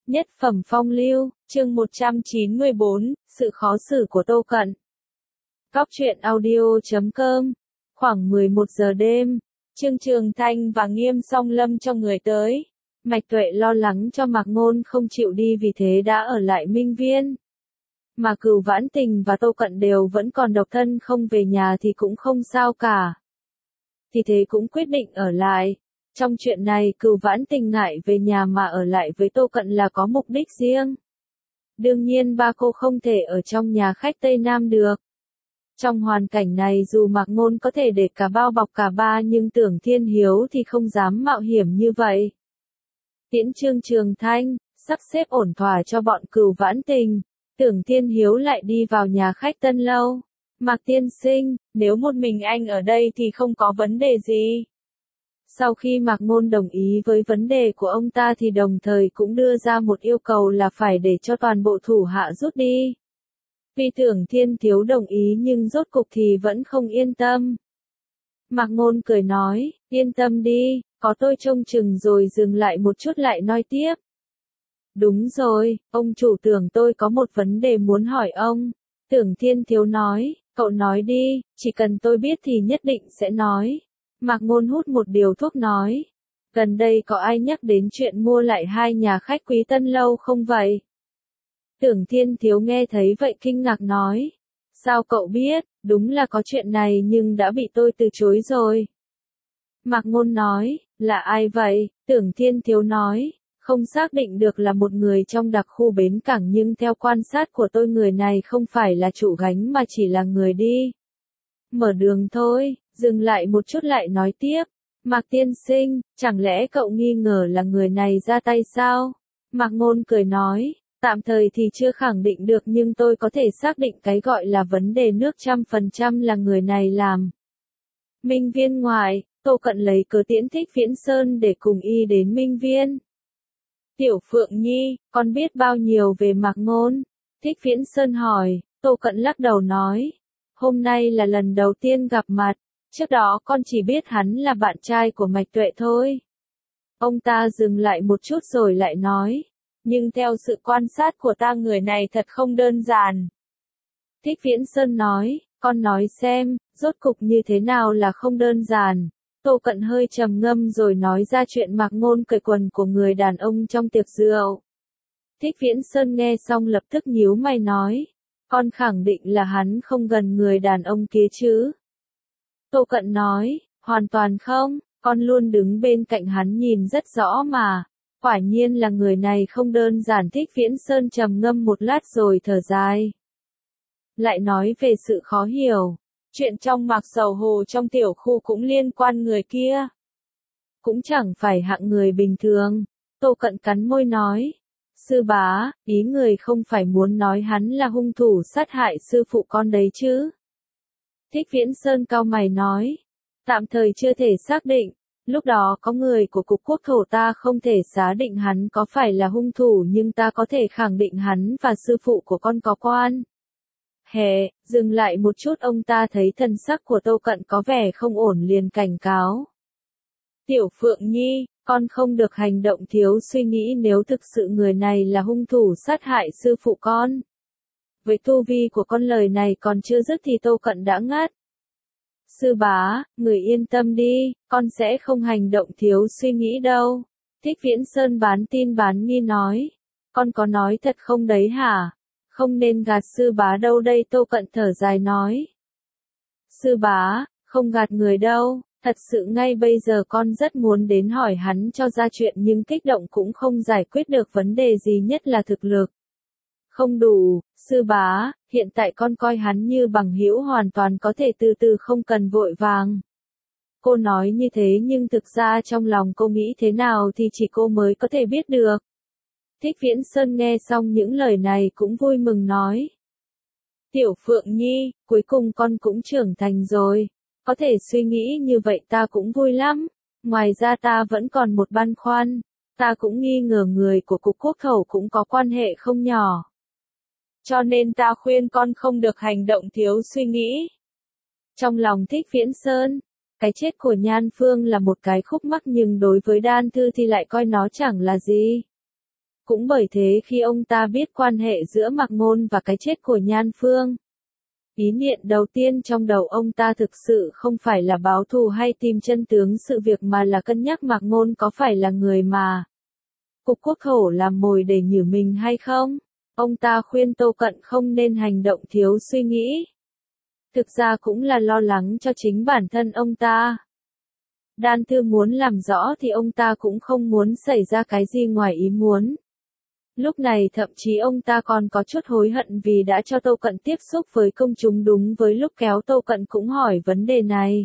Nhất phẩm phong lưu, chương 194, sự khó xử của Tô Cận. Góc truyện audio.com. Khoảng 11 giờ đêm, Trương Trường Thanh và Nghiêm Song Lâm cho người tới. Mạch Tuệ lo lắng cho Mạc Ngôn không chịu đi vì thế đã ở lại Minh Viên. Mà Cửu Vãn Tình và Tô Cận đều vẫn còn độc thân không về nhà thì cũng không sao cả. Thì thế cũng quyết định ở lại. Trong chuyện này Cửu Vãn Tình ngại về nhà mà ở lại với Tô Cận là có mục đích riêng. Đương nhiên ba cô không thể ở trong nhà khách Tây Nam được. Trong hoàn cảnh này dù Mạc Ngôn có thể để cả bao bọc cả ba nhưng Tưởng Thiên Hiếu thì không dám mạo hiểm như vậy. Tiễn Trương Trường Thanh, sắp xếp ổn thỏa cho bọn Cửu Vãn Tình, Tưởng Thiên Hiếu lại đi vào nhà khách Tân Lâu. Mạc tiên sinh, nếu một mình anh ở đây thì không có vấn đề gì. Sau khi Mạc Ngôn đồng ý với vấn đề của ông ta thì đồng thời cũng đưa ra một yêu cầu là phải để cho toàn bộ thủ hạ rút đi. Vì Tưởng Thiên Thiếu đồng ý nhưng rốt cục thì vẫn không yên tâm. Mạc Ngôn cười nói, yên tâm đi, có tôi trông chừng rồi dừng lại một chút lại nói tiếp. Đúng rồi, ông chủ Tưởng tôi có một vấn đề muốn hỏi ông. Tưởng Thiên Thiếu nói, cậu nói đi, chỉ cần tôi biết thì nhất định sẽ nói. Mạc Ngôn hút một điếu thuốc nói. Gần đây có ai nhắc đến chuyện mua lại hai nhà khách Quý Tân Lâu không vậy? Tưởng Thiên Thiếu nghe thấy vậy kinh ngạc nói. Sao cậu biết, đúng là có chuyện này nhưng đã bị tôi từ chối rồi. Mạc Ngôn nói, là ai vậy? Tưởng Thiên Thiếu nói, không xác định được là một người trong đặc khu bến cảng nhưng theo quan sát của tôi người này không phải là chủ gánh mà chỉ là người đi. Mở đường thôi. Dừng lại một chút lại nói tiếp. Mạc tiên sinh, chẳng lẽ cậu nghi ngờ là người này ra tay sao? Mạc Ngôn cười nói, tạm thời thì chưa khẳng định được nhưng tôi có thể xác định cái gọi là vấn đề nước 100% là người này làm. Minh Viên ngoài, Tô Cận lấy cớ tiễn Thích Viễn Sơn để cùng y đến Minh Viên. Tiểu Phượng Nhi, con biết bao nhiêu về Mạc Ngôn? Thích Viễn Sơn hỏi, Tô Cận lắc đầu nói, hôm nay là lần đầu tiên gặp mặt. Trước đó con chỉ biết hắn là bạn trai của Mạch Tuệ thôi. Ông ta dừng lại một chút rồi lại nói. Nhưng theo sự quan sát của ta người này thật không đơn giản. Thích Viễn Sơn nói, con nói xem, rốt cục như thế nào là không đơn giản. Tô Cận hơi trầm ngâm rồi nói ra chuyện Mạc Ngôn cởi quần của người đàn ông trong tiệc rượu. Thích Viễn Sơn nghe xong lập tức nhíu mày nói. Con khẳng định là hắn không gần người đàn ông kia chứ. Tô Cận nói, hoàn toàn không, con luôn đứng bên cạnh hắn nhìn rất rõ mà. Quả nhiên là người này không đơn giản. Thích Viễn Sơn trầm ngâm một lát rồi thở dài. Lại nói về sự khó hiểu. Chuyện trong Mạc Sầu Hồ trong tiểu khu cũng liên quan người kia. Cũng chẳng phải hạng người bình thường. Tô Cận cắn môi nói. Sư bá, ý người không phải muốn nói hắn là hung thủ sát hại sư phụ con đấy chứ? Thích Viễn Sơn cau mày nói, tạm thời chưa thể xác định, lúc đó có người của Cục Quốc thổ ta không thể xác định hắn có phải là hung thủ nhưng ta có thể khẳng định hắn và sư phụ của con có quan. Dừng lại một chút ông ta thấy thần sắc của Tô Cận có vẻ không ổn liền cảnh cáo. Tiểu Phượng Nhi, con không được hành động thiếu suy nghĩ nếu thực sự người này là hung thủ sát hại sư phụ con. Với tu vi của con lời này còn chưa dứt thì Tô Cận đã ngắt. Sư bá, người yên tâm đi, con sẽ không hành động thiếu suy nghĩ đâu. Thích Viễn Sơn bán tin bán nghi nói. Con có nói thật không đấy hả? Không nên gạt sư bá đâu đây. Tô Cận thở dài nói. Sư bá, không gạt người đâu, thật sự ngay bây giờ con rất muốn đến hỏi hắn cho ra chuyện nhưng kích động cũng không giải quyết được vấn đề gì nhất là thực lực. Không đủ, sư bá, hiện tại con coi hắn như bằng hữu hoàn toàn có thể từ từ không cần vội vàng. Cô nói như thế nhưng thực ra trong lòng cô nghĩ thế nào thì chỉ cô mới có thể biết được. Thích Viễn Sơn nghe xong những lời này cũng vui mừng nói. Tiểu Phượng Nhi, cuối cùng con cũng trưởng thành rồi. Có thể suy nghĩ như vậy ta cũng vui lắm. Ngoài ra ta vẫn còn một băn khoăn. Ta cũng nghi ngờ người của Cục Quốc thổ cũng có quan hệ không nhỏ. Cho nên ta khuyên con không được hành động thiếu suy nghĩ. Trong lòng Thích Viễn Sơn, cái chết của Nhan Phương là một cái khúc mắc nhưng đối với Đan Thư thì lại coi nó chẳng là gì. Cũng bởi thế khi ông ta biết quan hệ giữa Mạc Ngôn và cái chết của Nhan Phương, ý niệm đầu tiên trong đầu ông ta thực sự không phải là báo thù hay tìm chân tướng sự việc mà là cân nhắc Mạc Ngôn có phải là người mà Cục Quốc Hổ làm mồi để nhử mình hay không. Ông ta khuyên Tô Cận không nên hành động thiếu suy nghĩ. Thực ra cũng là lo lắng cho chính bản thân ông ta. Đan Thư muốn làm rõ thì ông ta cũng không muốn xảy ra cái gì ngoài ý muốn. Lúc này thậm chí ông ta còn có chút hối hận vì đã cho Tô Cận tiếp xúc với công chúng đúng với lúc kéo Tô Cận cũng hỏi vấn đề này.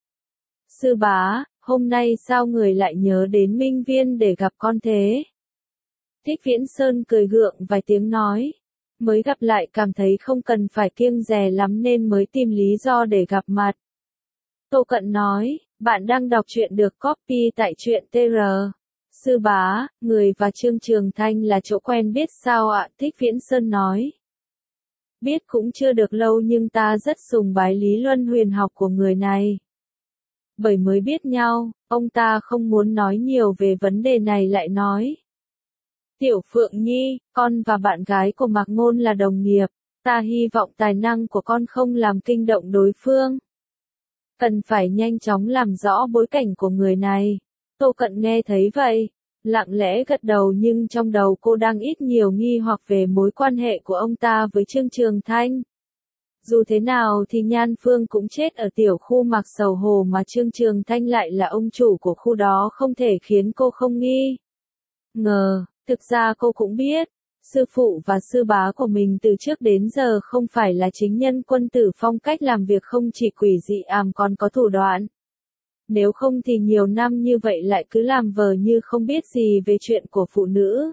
Sư bá, hôm nay sao người lại nhớ đến Minh Viên để gặp con thế? Thích Viễn Sơn cười gượng vài tiếng nói. Mới gặp lại cảm thấy không cần phải kiêng dè lắm nên mới tìm lý do để gặp mặt. Tô Cận nói, bạn đang đọc truyện được copy tại truyện TR. Sư bá, người và Trương Trường Thanh là chỗ quen biết sao ạ? Thích Viễn Sơn nói. Biết cũng chưa được lâu nhưng ta rất sùng bái lý luân huyền học của người này. Bởi mới biết nhau, ông ta không muốn nói nhiều về vấn đề này lại nói. Tiểu Phượng Nhi, con và bạn gái của Mạc Ngôn là đồng nghiệp, ta hy vọng tài năng của con không làm kinh động đối phương. Cần phải nhanh chóng làm rõ bối cảnh của người này. Tô Cận nghe thấy vậy, lặng lẽ gật đầu nhưng trong đầu cô đang ít nhiều nghi hoặc về mối quan hệ của ông ta với Trương Trường Thanh. Dù thế nào thì Nhan Phương cũng chết ở tiểu khu Mạc Sầu Hồ mà Trương Trường Thanh lại là ông chủ của khu đó không thể khiến cô không nghi ngờ. Thực ra cô cũng biết, sư phụ và sư bá của mình từ trước đến giờ không phải là chính nhân quân tử, phong cách làm việc không chỉ quỷ dị còn có thủ đoạn. Nếu không thì nhiều năm như vậy lại cứ làm vờ như không biết gì về chuyện của phụ nữ.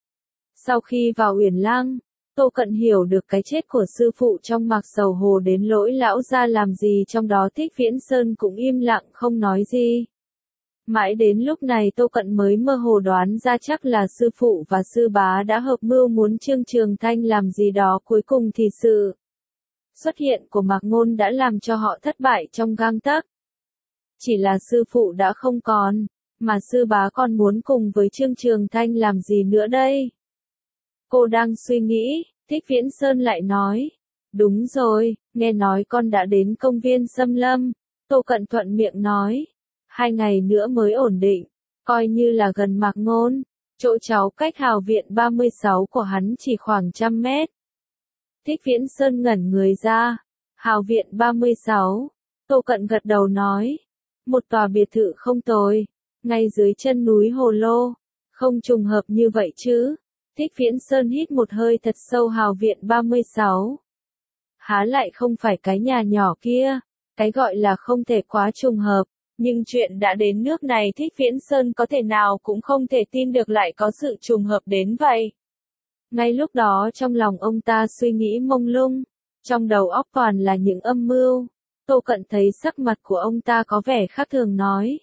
Sau khi vào Uyển Lăng, Tô Cận hiểu được cái chết của sư phụ trong Mạc Sầu Hồ đến nỗi lão gia làm gì trong đó Thích Viễn Sơn cũng im lặng không nói gì. Mãi đến lúc này Tô Cận mới mơ hồ đoán ra chắc là sư phụ và sư bá đã hợp mưu muốn Trương Trường Thanh làm gì đó, cuối cùng thì sự xuất hiện của Mạc Ngôn đã làm cho họ thất bại trong gang tấc. Chỉ là sư phụ đã không còn, mà sư bá còn muốn cùng với Trương Trường Thanh làm gì nữa đây? Cô đang suy nghĩ, Thích Viễn Sơn lại nói. Đúng rồi, nghe nói con đã đến công viên Xâm Lâm. Tô Cận thuận miệng nói. 2 ngày nữa mới ổn định, coi như là gần Mạc Ngôn. Chỗ cháu cách Hào Viện 36 của hắn chỉ khoảng 100 mét. Thích Viễn Sơn ngẩn người ra. Hào Viện 36. Tô Cận gật đầu nói. Một tòa biệt thự không tồi, ngay dưới chân núi Hồ Lô. Không trùng hợp như vậy chứ. Thích Viễn Sơn hít một hơi thật sâu. Hào Viện 36. Há lại không phải cái nhà nhỏ kia. Cái gọi là không thể quá trùng hợp. Nhưng chuyện đã đến nước này Thích Viễn Sơn có thể nào cũng không thể tin được lại có sự trùng hợp đến vậy. Ngay lúc đó trong lòng ông ta suy nghĩ mông lung, trong đầu óc toàn là những âm mưu. Tô Cận thấy sắc mặt của ông ta có vẻ khác thường nói.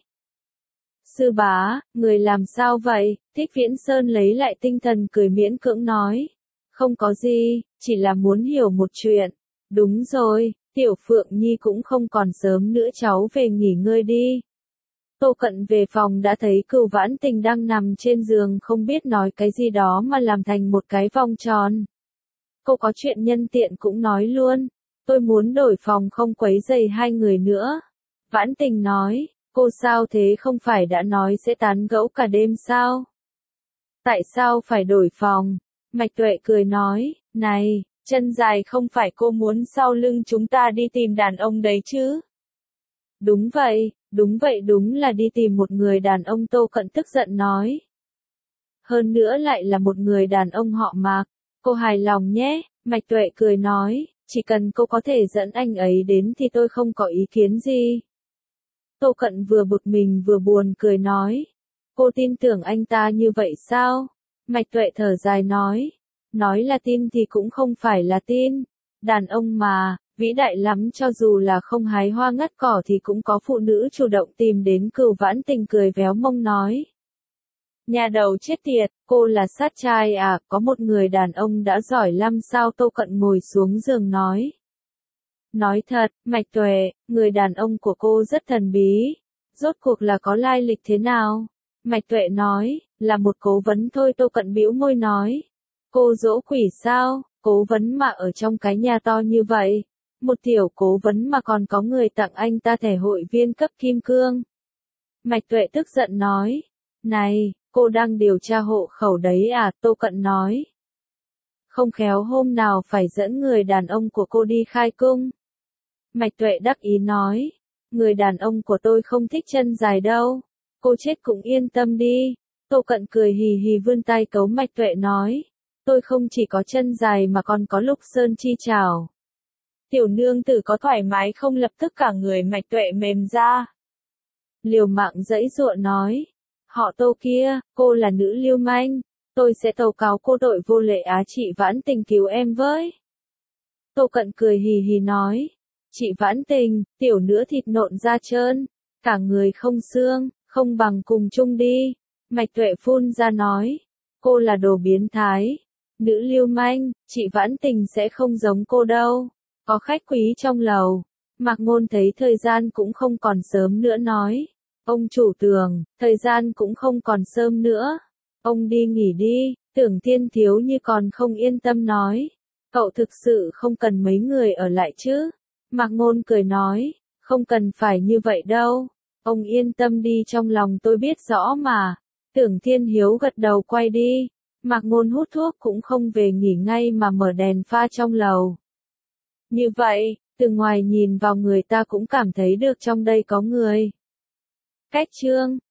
Sư bá, người làm sao vậy? Thích Viễn Sơn lấy lại tinh thần cười miễn cưỡng nói. Không có gì, chỉ là muốn hiểu một chuyện. Đúng rồi. Tiểu Phượng Nhi cũng không còn sớm nữa, cháu về nghỉ ngơi đi. Tô Cận về phòng đã thấy Cửu Vãn Tình đang nằm trên giường không biết nói cái gì đó mà làm thành một cái vòng tròn. Cô có chuyện nhân tiện cũng nói luôn. Tôi muốn đổi phòng không quấy rầy hai người nữa. Vãn Tình nói, cô sao thế, không phải đã nói sẽ tán gẫu cả đêm sao? Tại sao phải đổi phòng? Mạch Tuệ cười nói, này. Chân dài không phải cô muốn sau lưng chúng ta đi tìm đàn ông đấy chứ? Đúng vậy, đúng là đi tìm một người đàn ông. Tô Cận tức giận nói. Hơn nữa lại là một người đàn ông họ Mạc. Cô hài lòng nhé, Mạch Tuệ cười nói, chỉ cần cô có thể dẫn anh ấy đến thì tôi không có ý kiến gì. Tô Cận vừa bực mình vừa buồn cười nói. Cô tin tưởng anh ta như vậy sao? Mạch Tuệ thở dài nói. Nói là tin thì cũng không phải là tin. Đàn ông mà, vĩ đại lắm, cho dù là không hái hoa ngắt cỏ thì cũng có phụ nữ chủ động tìm đến. Cửu Vãn Tình cười véo mông nói. Nhà đầu chết tiệt, cô là sát trai à, có một người đàn ông đã giỏi lắm sao? Tô Cận ngồi xuống giường nói. Nói thật, Mạch Tuệ, người đàn ông của cô rất thần bí. Rốt cuộc là có lai lịch thế nào? Mạch Tuệ nói, là một cố vấn thôi. Tô Cận bĩu môi nói. Cô dỗ quỷ sao, cố vấn mà ở trong cái nhà to như vậy. Một tiểu cố vấn mà còn có người tặng anh ta thẻ hội viên cấp kim cương. Mạch Tuệ tức giận nói. Này, cô đang điều tra hộ khẩu đấy à? Tô Cận nói. Không khéo hôm nào phải dẫn người đàn ông của cô đi khai cung. Mạch Tuệ đắc ý nói. Người đàn ông của tôi không thích chân dài đâu. Cô chết cũng yên tâm đi. Tô Cận cười hì hì vươn tay cấu Mạch Tuệ nói. Tôi không chỉ có chân dài mà còn có lục sơn chi trảo. Tiểu nương tử có thoải mái không? Lập tức cả người Mạch Tuệ mềm ra. Liều mạng giãy giụa nói. Họ Tô kia, cô là nữ lưu manh. Tôi sẽ tố cáo cô tội vô lễ á. Chị Vãn Tình cứu em với. Tô Cận cười hì hì nói. Chị Vãn Tình, tiểu nữa thịt nộn da trơn. Cả người không xương, không bằng cùng chung đi. Mạch Tuệ phun ra nói. Cô là đồ biến thái. Nữ lưu manh, chị Vãn Tình sẽ không giống cô đâu. Có khách quý trong lầu. Mạc Ngôn thấy thời gian cũng không còn sớm nữa nói. Ông chủ Tường, thời gian cũng không còn sớm nữa. Ông đi nghỉ đi. Tưởng Thiên Thiếu như còn không yên tâm nói. Cậu thực sự không cần mấy người ở lại chứ? Mạc Ngôn cười nói. Không cần phải như vậy đâu. Ông yên tâm đi, trong lòng tôi biết rõ mà. Tưởng Thiên Hiếu gật đầu quay đi. Mạc Ngôn hút thuốc cũng không về nghỉ ngay mà mở đèn pha trong lầu. Như vậy, từ ngoài nhìn vào người ta cũng cảm thấy được trong đây có người. Cách chương